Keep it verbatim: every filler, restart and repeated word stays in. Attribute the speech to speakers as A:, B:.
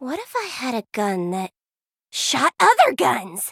A: What if I had a gun that shot other guns?